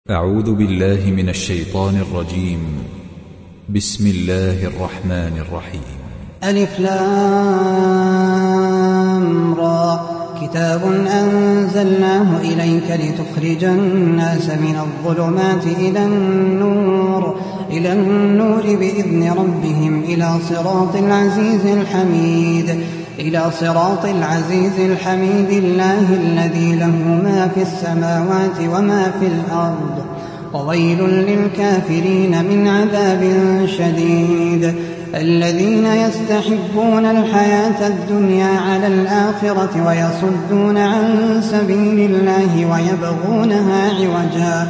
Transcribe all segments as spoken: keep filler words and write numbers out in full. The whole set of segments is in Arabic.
أعوذ بالله من الشيطان الرجيم. بسم الله الرحمن الرحيم. ألف لام را كتاب أنزلناه إليك لتخرج الناس من الظلمات إلى النور إلى النور بإذن ربهم إلى صراط العزيز الحميد إلى صراط العزيز الحميد الله الذي له ما في السماوات وما في الأرض وويل للكافرين من عذاب شديد الذين يستحبون الحياة الدنيا على الآخرة ويصدون عن سبيل الله ويبغونها عوجا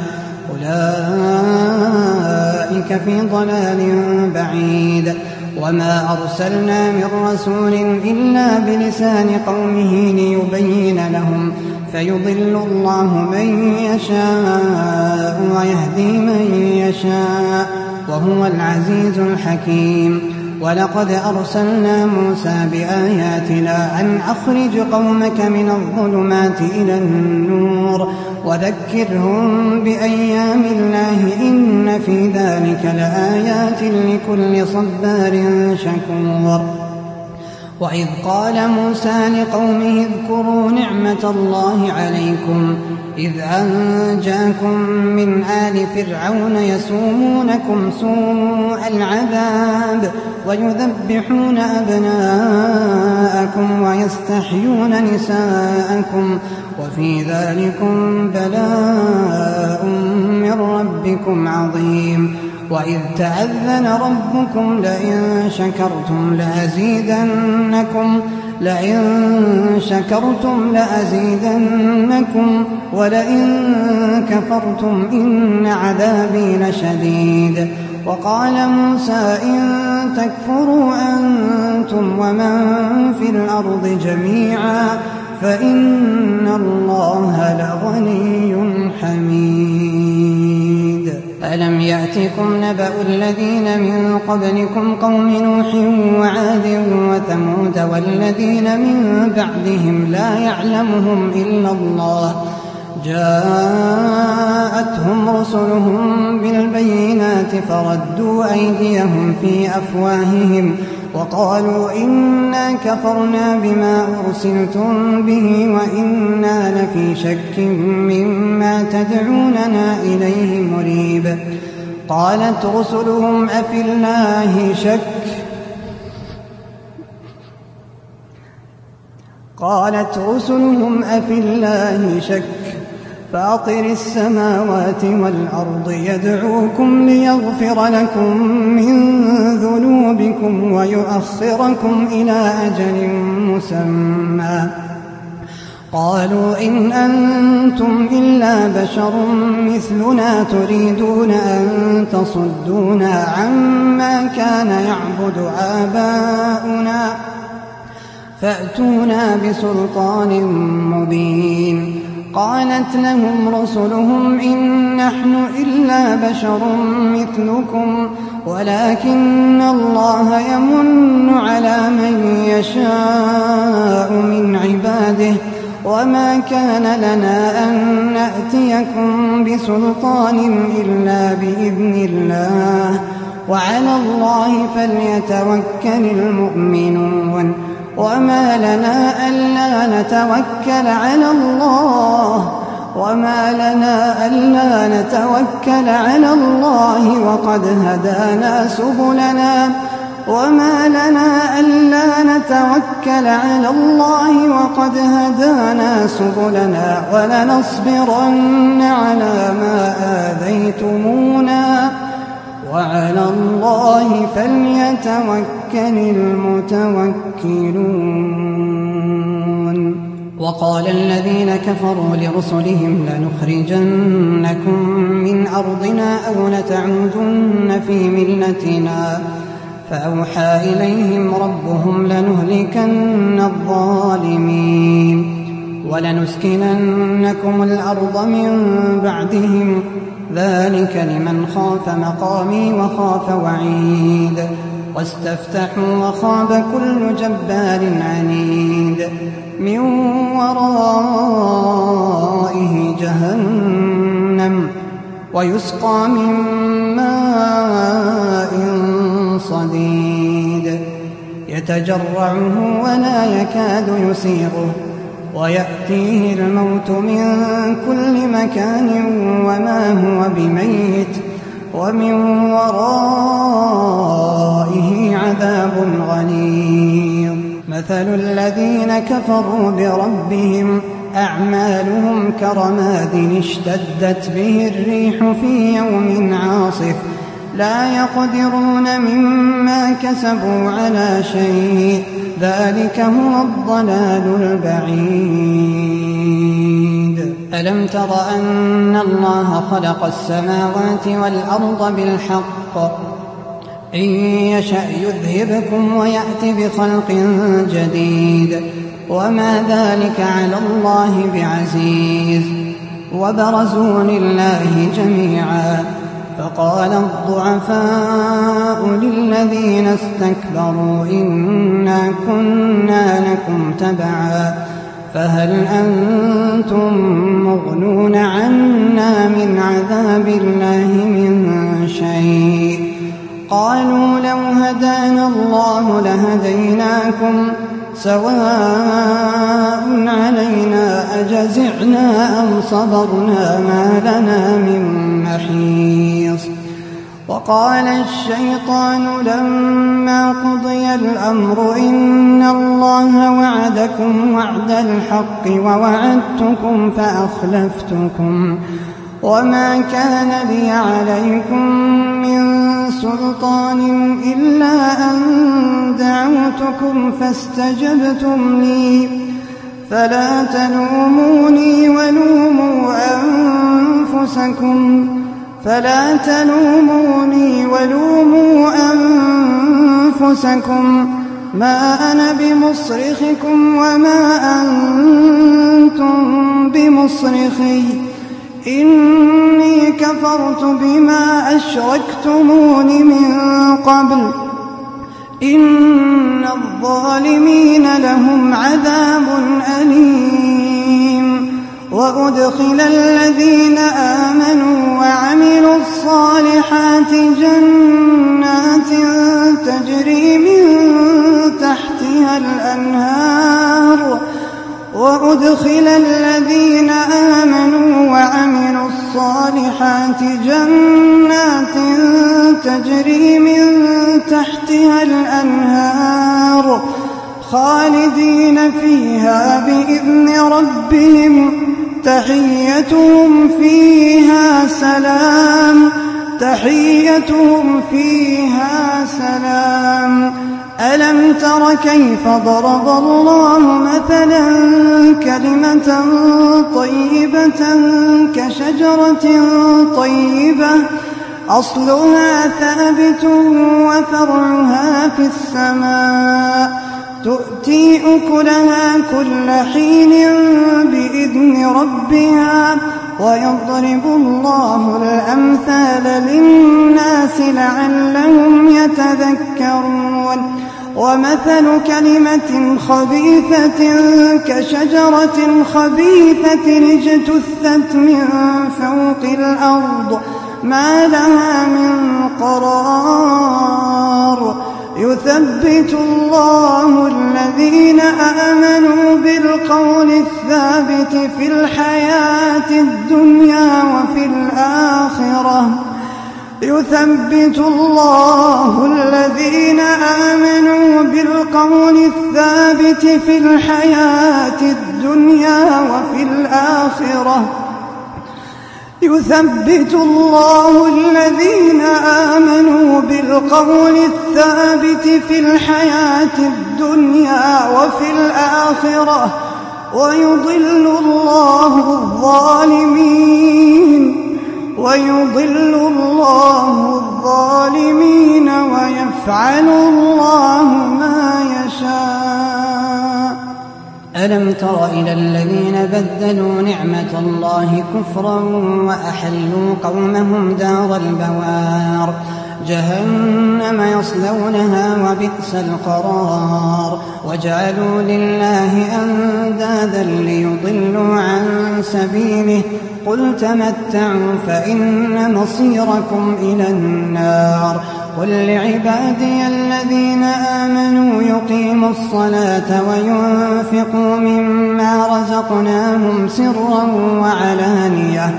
أولئك في ضلال بعيد وما أرسلنا من رسول إلا بلسان قومه ليبين لهم فيضل الله من يشاء ويهدي من يشاء وهو العزيز الحكيم. ولقد أرسلنا موسى بآياتنا أن أخرج قومك من الظلمات إلى النور وذكرهم بأيام الله إن في ذلك لآيات لكل صبار شكور. وإذ قال موسى لقومه اذكروا نعمة الله عليكم إذ أنجاكم من آل فرعون يسومونكم سوء العذاب ويذبحون أبناءكم ويستحيون نساءكم وفي ذلكم بلاء من ربكم عظيم. وإذ تأذن ربكم لئن شكرتم لأزيدنكم لئن شكرتم لأزيدنكم ولئن كفرتم إن عذابي لشديد. وقال موسى إن تكفروا أنتم ومن في الأرض جميعا فإن الله لغني حميد. ألم يأتكم نبأ الذين من قبلكم قوم نوح وعاد وثمود والذين من بعدهم لا يعلمهم إلا الله جاءتهم رسلهم بالبينات فردوا أيديهم في أفواههم وقالوا إنا كفرنا بما أرسلتم به وإنا لفي شك مما تدعوننا إليه مريب. قالت رسلهم أفي الله شك قالت رسلهم أفي الله شك فاطر السماوات والأرض يدعوكم ليغفر لكم من ذنوبكم ويؤخركم إلى أجل مسمى. قالوا إن أنتم إلا بشر مثلنا تريدون أن تصدونا عما كان يعبد آباؤنا فأتونا بسلطان مبين. قالت لهم رسلهم إن نحن إلا بشر مثلكم ولكن الله يمن على من يشاء من عباده وما كان لنا أن نأتيكم بسلطان إلا بإذن الله وعلى الله فليتوكل المؤمنون. وما لنا ألا نتوكل على الله وما لنا ألا نتوكل على الله وقد هدانا سبلنا وما لنا ألا نتوكل على الله وقد هدانا سبلنا ولنصبرن على ما آذيتمونا وعلى الله فليتوكل المتوكلون. وقال الذين كفروا لرسلهم لنخرجنكم من أرضنا أو لتعودن في ملتنا فأوحى إليهم ربهم لنهلكن الظالمين ولنسكننكم الأرض من بعدهم ذلك لمن خاف مقامي وخاف وعيد. واستفتحوا وخاب كل جبار عنيد من ورائه جهنم ويسقى من ماء صديد يتجرعه ولا يكاد يسيغه ويأتيه الموت من كل مكان وما هو بميت ومن ورائه عذاب غليظ. مثل الذين كفروا بربهم أعمالهم كرماد اشتدت به الريح في يوم عاصف لا يقدرون مما كسبوا على شيء ذلك هو الضلال البعيد. ألم تر أن الله خلق السماوات والأرض بالحق إن يشأ يذهبكم ويأتي بخلق جديد وما ذلك على الله بعزيز. وبرزوا لله جميعا فقال الضعفاء للذين استكبروا إنا كنا لكم تبعا فهل أنتم مغنون عنا من عذاب الله من شيء قالوا لو هدانا الله لهديناكم سواء علينا أجزعنا أم صبرنا ما لنا من محيص. وقال الشيطان لما قضي الأمر إن الله وعدكم وعد الحق ووعدتكم فأخلفتكم وما كان لي عليكم من سلطان إلا أن دعوتكم فاستجبتم لي فلا تلوموني ولوموا أنفسكم فلا تلوموني ولوموا أنفسكم ما أنا بمصرخكم وما أنتم بمصرخي إني كفرت بما أشركتمون من قبل إن الظالمين لهم عذاب أليم. وأدخل الذين آمنوا وعملوا الصالحات جنات تجري من تحتها الأنهار وأدخل الذين آمنوا وعملوا الصالحات جنات تجري من تحتها الأنهار خالدين فيها بإذن ربهم تحيتهم فيها سلام تحيتهم فيها سلام. ألم تر كيف ضرب الله مثلا كلمة طيبة كشجرة طيبة أصلها ثابت وفرعها في السماء تؤتي أكلها كل حين بإذن ربها ويضرب الله الأمثال للناس لعلهم يتذكرون. ومثل كلمة خبيثة كشجرة خبيثة اجتثت من فوق الأرض ما لها من قرار يثبت الله الذين آمنوا بالقول الثابت في الحياة الدنيا وفي الآخرة يثبت الله الذين آمنوا بالقول الثابت في الحياة الدنيا وفي الآخرة يثبت الله الذين آمنوا بالقول الثابت في الحياة الدنيا وفي الآخرة ويضل الله الظالمين ويضل الله الظالمين ويفعل الله ما يشاء. ألم تر إلى الذين بدلوا نعمة الله كفرا وأحلوا قومهم دار البوار جهنم يصلونها وبئس القرار وجعلوا لله أندادا ليضلوا عن سبيله قل تمتعوا فإن مصيركم إلى النار قل لعبادي الذين آمنوا يقيموا الصلاة وينفقوا مما رزقناهم سرا وعلانية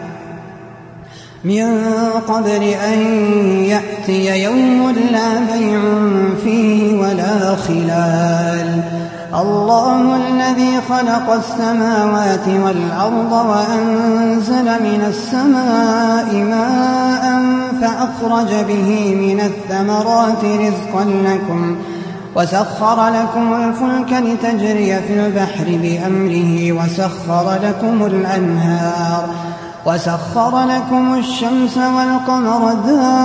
من قبل أن يأتي يوم لا بيع فيه ولا خلال الله الذي خلق السماوات والأرض وأنزل من السماء ماء فأخرج به من الثمرات رزقا لكم وسخر لكم الفلك لتجري في البحر بأمره وسخر لكم الأنهار وسخر لكم الشمس والقمر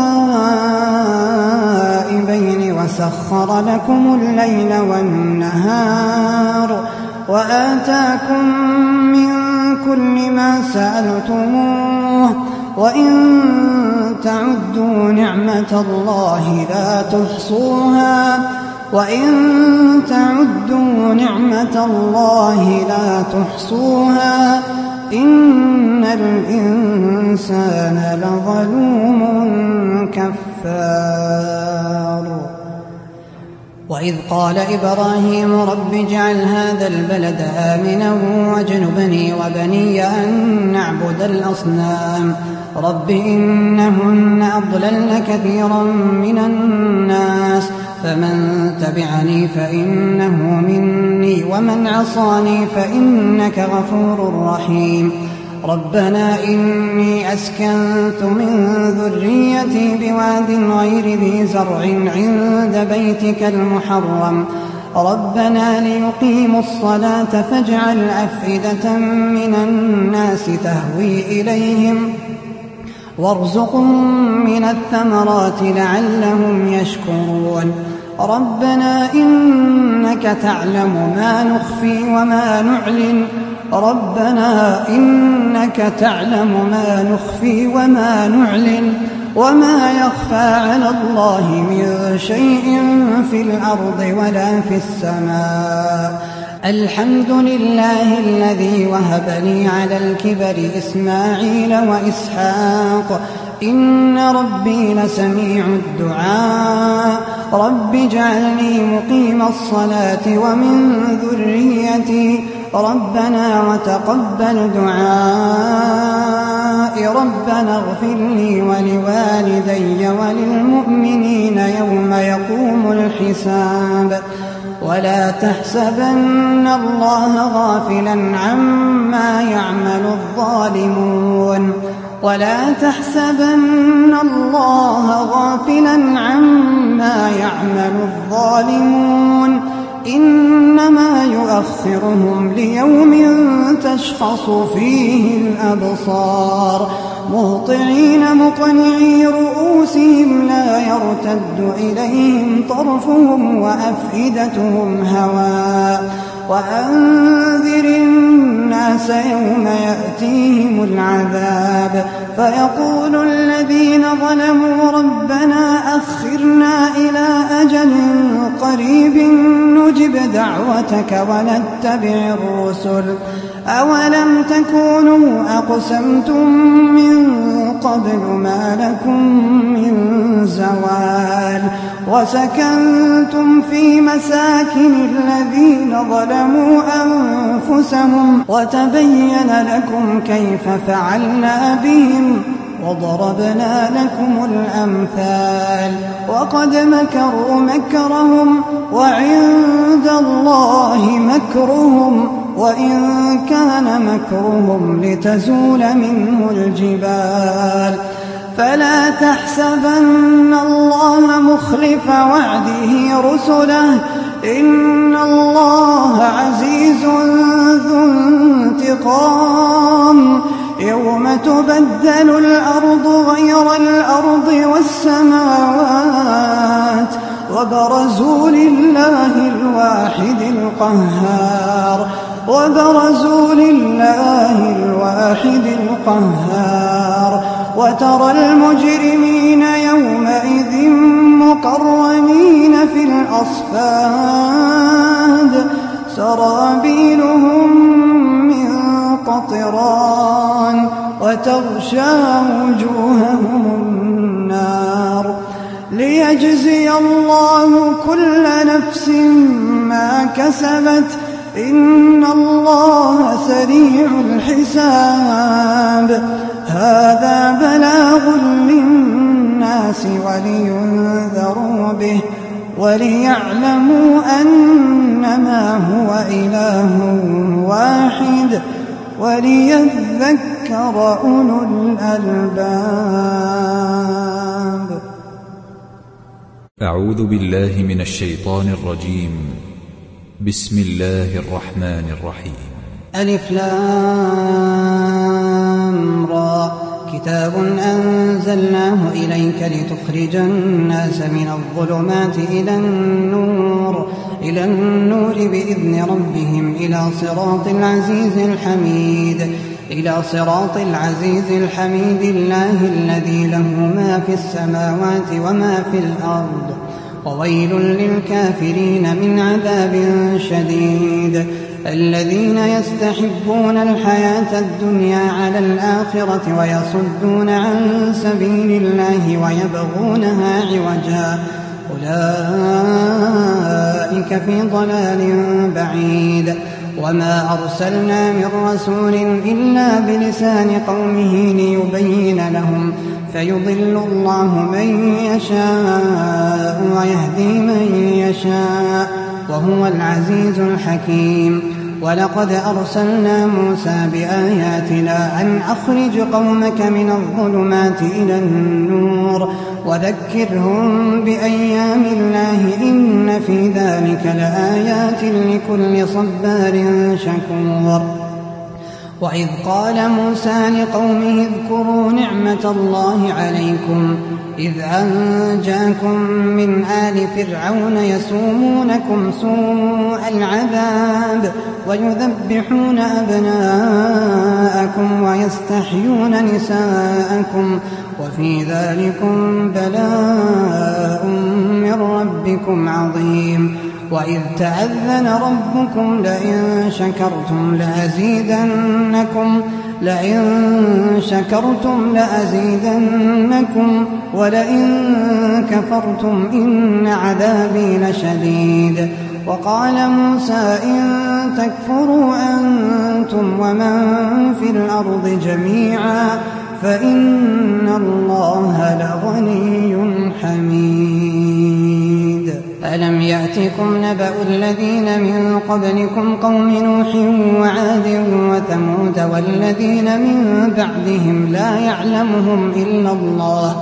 دائبين وسخر لكم الليل والنهار وآتاكم من كل ما سألتموه وإن تعدوا نعمة الله لا تحصوها وإن تعدوا نعمة الله لا تحصوها إن الإنسان لظلوم كفار وإذ قال إبراهيم رب اجعل هذا البلد آمنا واجنبني وبني أن نعبد الأصنام رب إنهن أضللن كثيرا من الناس فمن تبعني فإنه مني ومن عصاني فإنك غفور رحيم ربنا إني أسكنت من ذريتي بواد غير ذي زرع عند بيتك المحرم ربنا ليقيموا الصلاة فاجعل أفئدة من الناس تهوي إليهم وارزقهم من الثمرات لعلهم يشكرون ربنا إنك تعلم ما نخفي وما نعلن ربنا إنك تعلم ما نخفي وما نعلن وما يخفى على الله من شيء في الأرض ولا في السماء الحمد لله الذي وهب لي على الكبر إسماعيل وإسحاق إن ربي لسميع الدعاء رب اجعلني مقيم الصلاة ومن ذريتي ربنا وتقبل دعائي ربنا اغفر لي ولوالدي وللمؤمنين يوم يقوم الحساب ولا تحسبن الله غافلا عما يعمل الظالمون ولا تحسبن الله غافلا عما يعمل الظالمون إنما يؤخرهم ليوم تشخص فيه الأبصار مهطعين مقنعي رؤوسهم لا يرتد إليهم طرفهم وأفئدتهم هواء وأنذر الناس يوم يأتيهم العذاب فيقول الذين ظلموا ربنا أخرنا إلى أجل قريب نجب دعوتك ونتبع الرسل أولم تكونوا أقسمتم من قبل ما لكم من زوال وسكنتم في مساكن الذين ظلموا أنفسهم وتبين لكم كيف فعلنا بهم وضربنا لكم الأمثال وقد مكروا مكرهم وعند الله مكرهم وإن كان مكرهم لتزول منه الجبال فلا تحسبن الله مخلف وعده رسله إن الله عزيز ذو انتقام يوم تبدل الأرض غير الأرض والسماوات وبرزوا لله الواحد القهار وبرزوا لله الواحد القهار وترى المجرمين يومئذ مقرنين في الأصفاد سرابيلهم من قطران وتغشى وجوههم النار ليجزي الله كل نفس ما كسبت إن الله سريع الحساب. هذا بلاغ للناس ولينذروا به وليعلموا أنما هو إله واحد وليذكر أولو الألباب. أعوذ بالله من الشيطان الرجيم. بسم الله الرحمن الرحيم. ألف لام را كتاب أنزلناه إليك لتخرج الناس من الظلمات إلى النور إلى النور بإذن ربهم إلى صراط العزيز الحميد إلى صراط العزيز الحميد الله الذي له ما في السماوات وما في الأرض وويل للكافرين من عذاب شديد. الذين يستحبون الحياة الدنيا على الآخرة ويصدون عن سبيل الله ويبغونها عوجا أولئك في ضلال بعيد. وما أرسلنا من رسول إلا بلسان قومه ليبين لهم فيضل الله من يشاء ويهدي من يشاء وهو العزيز الحكيم. ولقد أرسلنا موسى بآياتنا أن أخرج قومك من الظلمات إلى النور وذكرهم بأيام الله إن في ذلك لآيات لكل صبار شكور. وإذ قال موسى لقومه اذكروا نعمة الله عليكم إذ أنجاكم من آل فرعون يسومونكم سوء العذاب ويذبحون أبناءكم ويستحيون نساءكم وفي ذلكم بلاء من ربكم عظيم. وإذ تأذن ربكم لئن شكرتم لأزيدنكم لئن شكرتم لأزيدنكم ولئن كفرتم إن عذابي لشديد. وقال موسى إن تكفروا أنتم ومن في الأرض جميعا فإن الله لغني حميد. ألم يأتكم نبأ الذين من قبلكم قوم نوح وعاد وثمود والذين من بعدهم لا يعلمهم إلا الله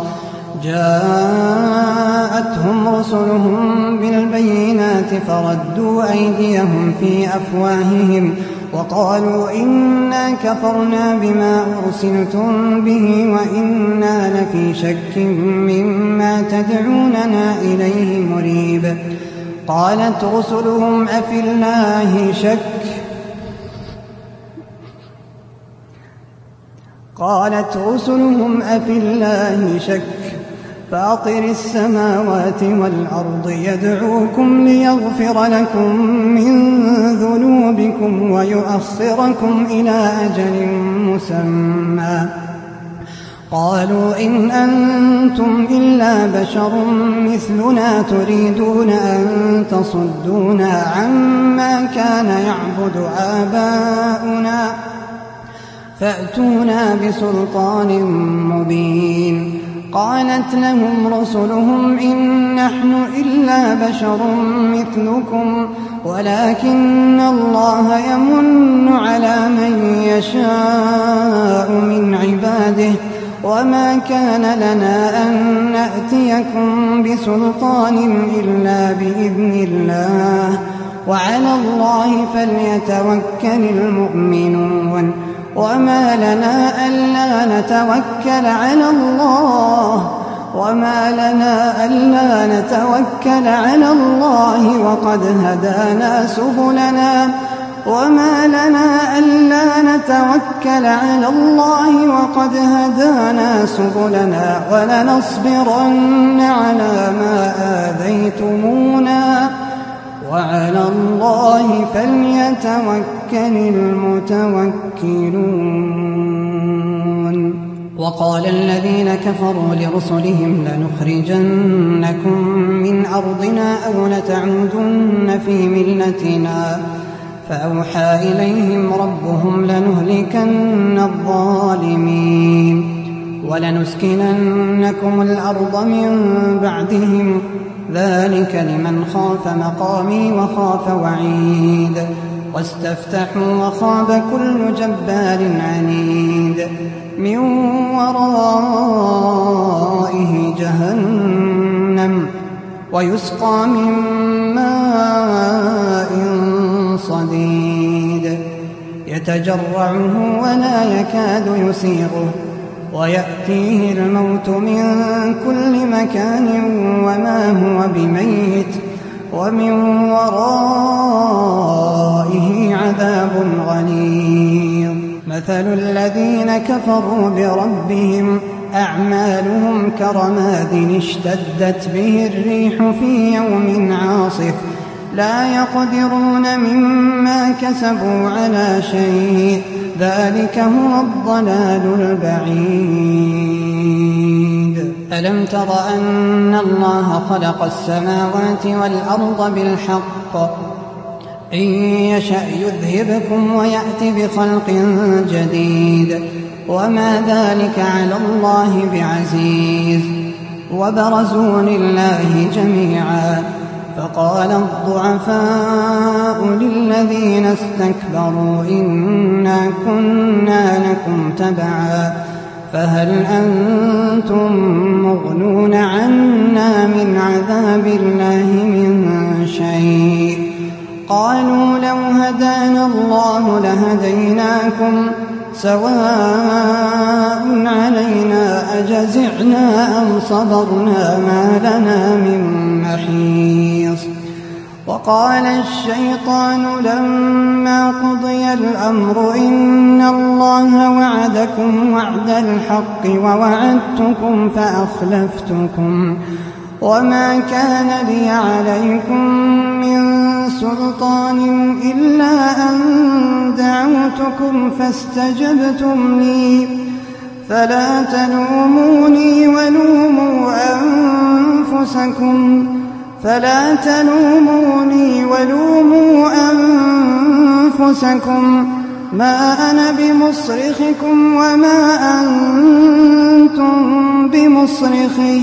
جاءتهم رسلهم بالبينات فردوا أيديهم في أفواههم وقالوا إنا كفرنا بما أرسلتم به وإنا لفي شك مما تدعوننا إليه مريب. قالت رسلهم أفي الله شك قالت رسلهم أفي الله شك فاطر السماوات والأرض يدعوكم ليغفر لكم من ذنوبكم ويؤخركم إلى أجل مسمى. قالوا إن أنتم إلا بشر مثلنا تريدون أن تصدونا عما كان يعبد آباؤنا فأتونا بسلطان مبين. قالت لهم رسلهم إن نحن إلا بشر مثلكم ولكن الله يمن على من يشاء من عباده وما كان لنا أن نأتيكم بسلطان إلا بإذن الله وعلى الله فليتوكل المؤمنون. وما لنا ألا نتوكل على الله وما لنا ألا نتوكل على الله وقد هدانا سبلنا وما لنا ألا نتوكل على الله وقد هدانا سبلنا ولنصبرن على ما آذيتمونا وعلى الله فليتوكل المتوكلون. وقال الذين كفروا لرسلهم لنخرجنكم من أرضنا أو لتعودن في ملتنا فأوحى إليهم ربهم لنهلكن الظالمين ولنسكننكم الأرض من بعدهم ذلك لمن خاف مقامي وخاف وعيد واستفتحوا وخاب كل جبار عنيد من ورائه جهنم ويسقى من ماء صديد يتجرعه ولا يكاد يسيغه ويأتيه الموت من كل مكان وما هو بميت ومن ورائه عذاب غليظ. مثل الذين كفروا بربهم أعمالهم كرماد اشتدت به الريح في يوم عاصف لا يقدرون مما كسبوا على شيء ذلك هو الضلال البعيد. ألم تر أن الله خلق السماوات والأرض بالحق إن يشأ يذهبكم ويأتي بخلق جديد وما ذلك على الله بعزيز. وبرزوا لله جميعا فقال الضعفاء للذين استكبروا إنا كنا لكم تبعا فهل أنتم مغنون عنا من عذاب الله من شيء قالوا لو هدانا الله لهديناكم سواء علينا أجزعنا أم صبرنا ما لنا من محيص. وقال الشيطان لما قضي الأمر إن الله وعدكم وعد الحق ووعدتكم فأخلفتكم وما كان لي عليكم من سلطان إلا أن دعوتكم فاستجبتم لي فلا تلوموني ولوموا أنفسكم فلا تلوموني ولوموا أنفسكم ما أنا بمصرخكم وما أنتم بمصرخي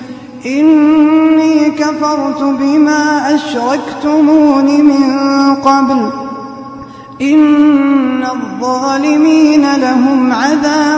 إني كفرت بما أشركتمون من قبل إن الظالمين لهم عذاب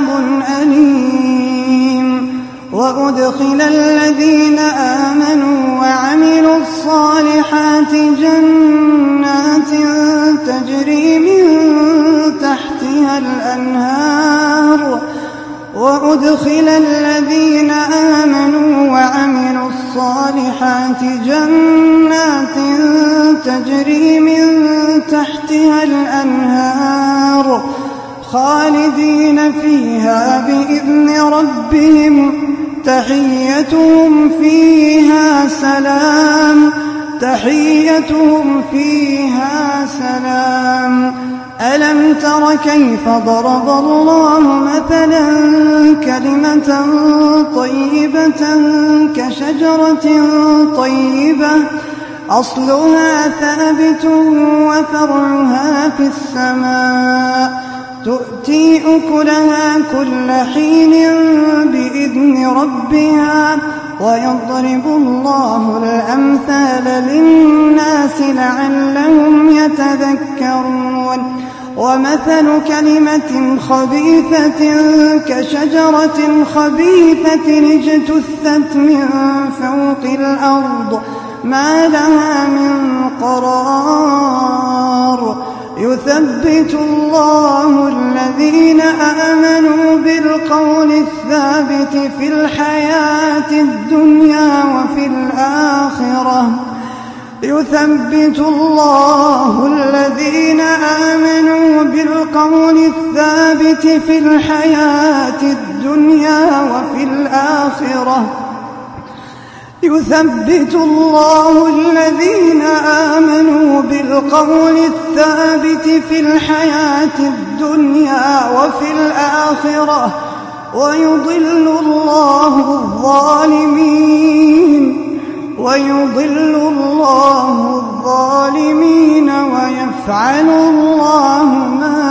أليم. وأدخل الذين آمنوا وعملوا الصالحات جنات تجري من تحتها الأنهار وأدخل الذين آمنوا وعملوا الصالحات جنات تجري من تحتها الأنهار خالدين فيها بإذن ربهم تحيتهم فيها سلام تحيتهم فيها سلام. ألم تر كيف ضرب الله مثلا كلمة طيبة كشجرة طيبة أصلها ثابت وفرعها في السماء تؤتي أكلها كل حين بإذن ربها ويضرب الله الأمثال للناس لعلهم يتذكرون. ومثل كلمة خبيثة كشجرة خبيثة اجتثت من فوق الأرض ما لها من قرار يثبت الله الذين آمنوا بالقول الثابت في الحياة الدنيا وفي الآخرة يثبت الله الذين آمنوا بالقول الثابت في الحياة الدنيا وفي الآخرة يثبت الله الذين آمنوا بالقول الثابت في الحياة الدنيا وفي الآخرة ويضل الله الظالمين ويضل الله الظالمين ويفعل الله ما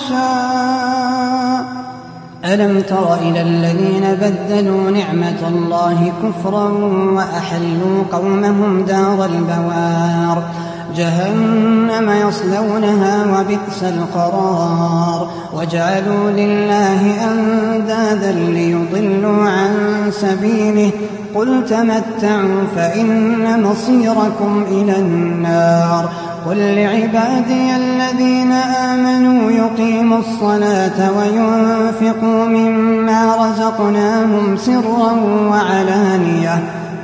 يشاء. ألم تر إلى الذين بدلوا نعمة الله كفرا وأحلوا قومهم دار البوار جهنم يصلونها وبئس القرار وجعلوا لله أندادا ليضلوا عن سبيله قل تمتعوا فإن مصيركم إلى النار قل لعبادي الذين آمنوا يقيموا الصلاة وينفقوا مما رزقناهم سرا وعلانية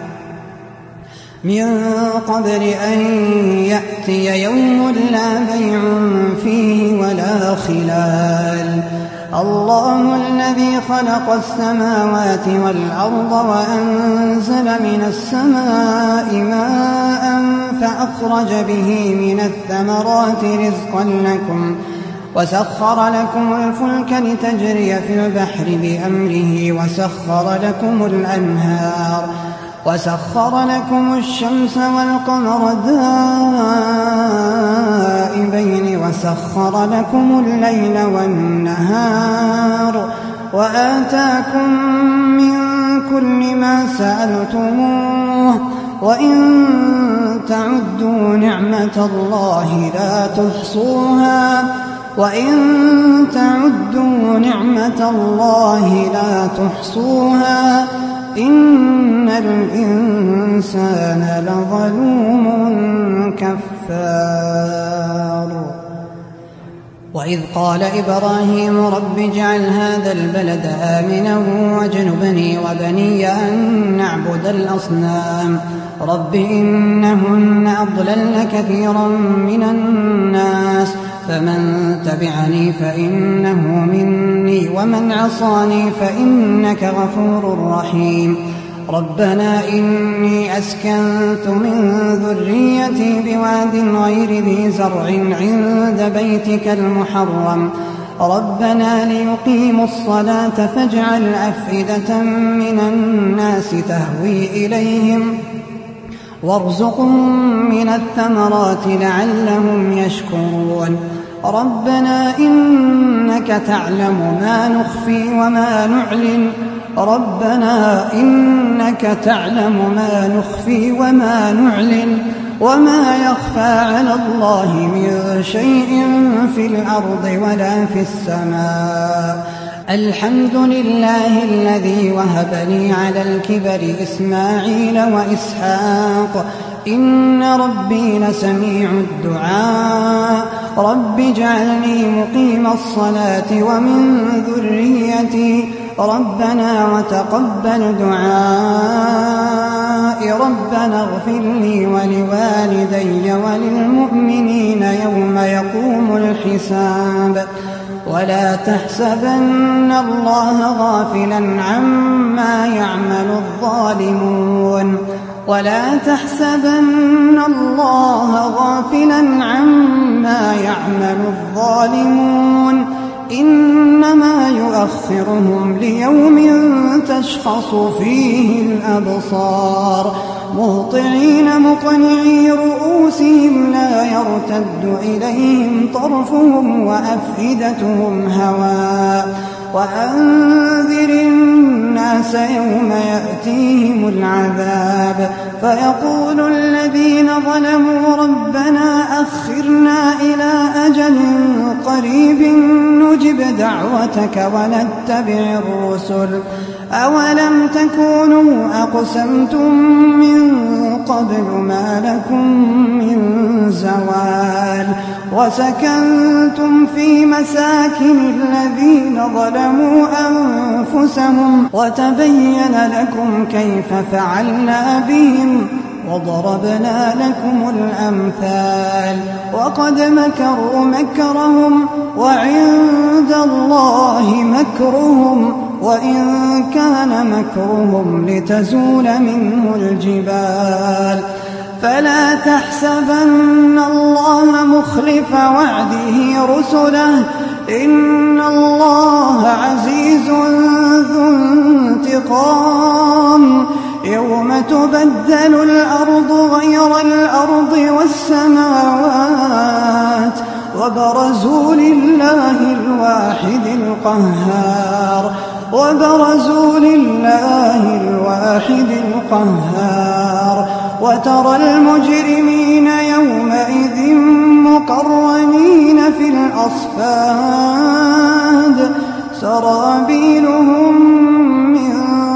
من قبل أن يأتي يوم لا بيع فيه ولا خلال الله الذي خلق السماوات والأرض وأنزل من السماء ماء فأخرج به من الثمرات رزقا لكم وسخر لكم الفلك لتجري في البحر بأمره وسخر لكم الأنهار وسخر لكم الشمس والقمر دائبين وسخر لكم الليل والنهار وآتاكم من كل ما سألتموه وإن تعدوا نعمة الله لا تحصوها وإن تعدوا نعمة الله لا تحصوها إن الإنسان لظلوم كفار. وإذ قال إبراهيم رب اجعل هذا البلد آمنا واجنبني وبني أن نعبد الأصنام رب إنهن أضللن كثيرا من الناس فمن تبعني فإنه مني ومن عصاني فإنك غفور رحيم ربنا إني أسكنت من ذريتي بواد غير ذي زرع عند بيتك المحرم ربنا ليقيموا الصلاة فاجعل أفئدة من الناس تهوي إليهم وارزقهم من الثمرات لعلهم يشكرون ربنا إنك تعلم ما نخفي وما نعلن ربنا إنك تعلم ما نخفي وما نعلن وما يخفى على الله من شيء في الأرض ولا في السماء الحمد لله الذي وهب لي على الكبر إسماعيل وإسحاق إن ربي لسميع الدعاء رب اجعلني مقيم الصلاة ومن ذريتي ربنا وتقبل دعائي ربنا اغفر لي ولوالدي وللمؤمنين يوم يقوم الحساب ولا تحسبن الله غافلا عما يعمل الظالمون ولا تحسبن الله غافلا عما يعمل الظالمون إنما يؤخرهم ليوم تشخص فيه الأبصار مهطعين مقنعي رؤوسهم لا يرتد إليهم طرفهم وأفئدتهم هواء وأنذر الناس يوم يأتيهم العذاب فيقول الذين ظلموا ربنا أخرنا إلى أجل قريب نجب دعوتك ونتبع الرسل أولم تكونوا أقسمتم من قبل ما لكم من زوال وسكنتم في مساكن الذين ظلموا أنفسهم وتبين لكم كيف فعلنا بهم وضربنا لكم الأمثال وقد مكروا مكرهم وعند الله مكرهم وإن كان مكرهم لتزول منه الجبال فلا تحسبن الله مخلف وعده رسله إن الله عزيز ذو انتقام يوم تبدل الأرض غير الأرض والسماوات وبرزوا لله الواحد القهار وبرزوا لله الواحد القهار وترى المجرمين يومئذ مقرنين في الأصفاد سرابيلهم من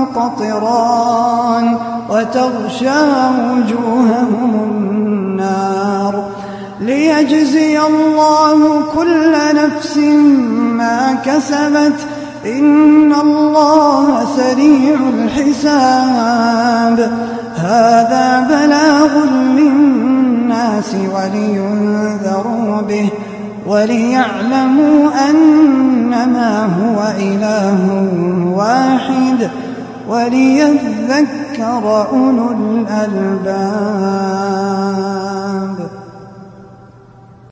قطران وتغشى وجوههم النار ليجزي الله كل نفس ما كسبت إن الله سريع الحساب هذا بلاغ للناس ولينذروا به وليعلموا أنما هو إله واحد وليذكر أولو الألباب.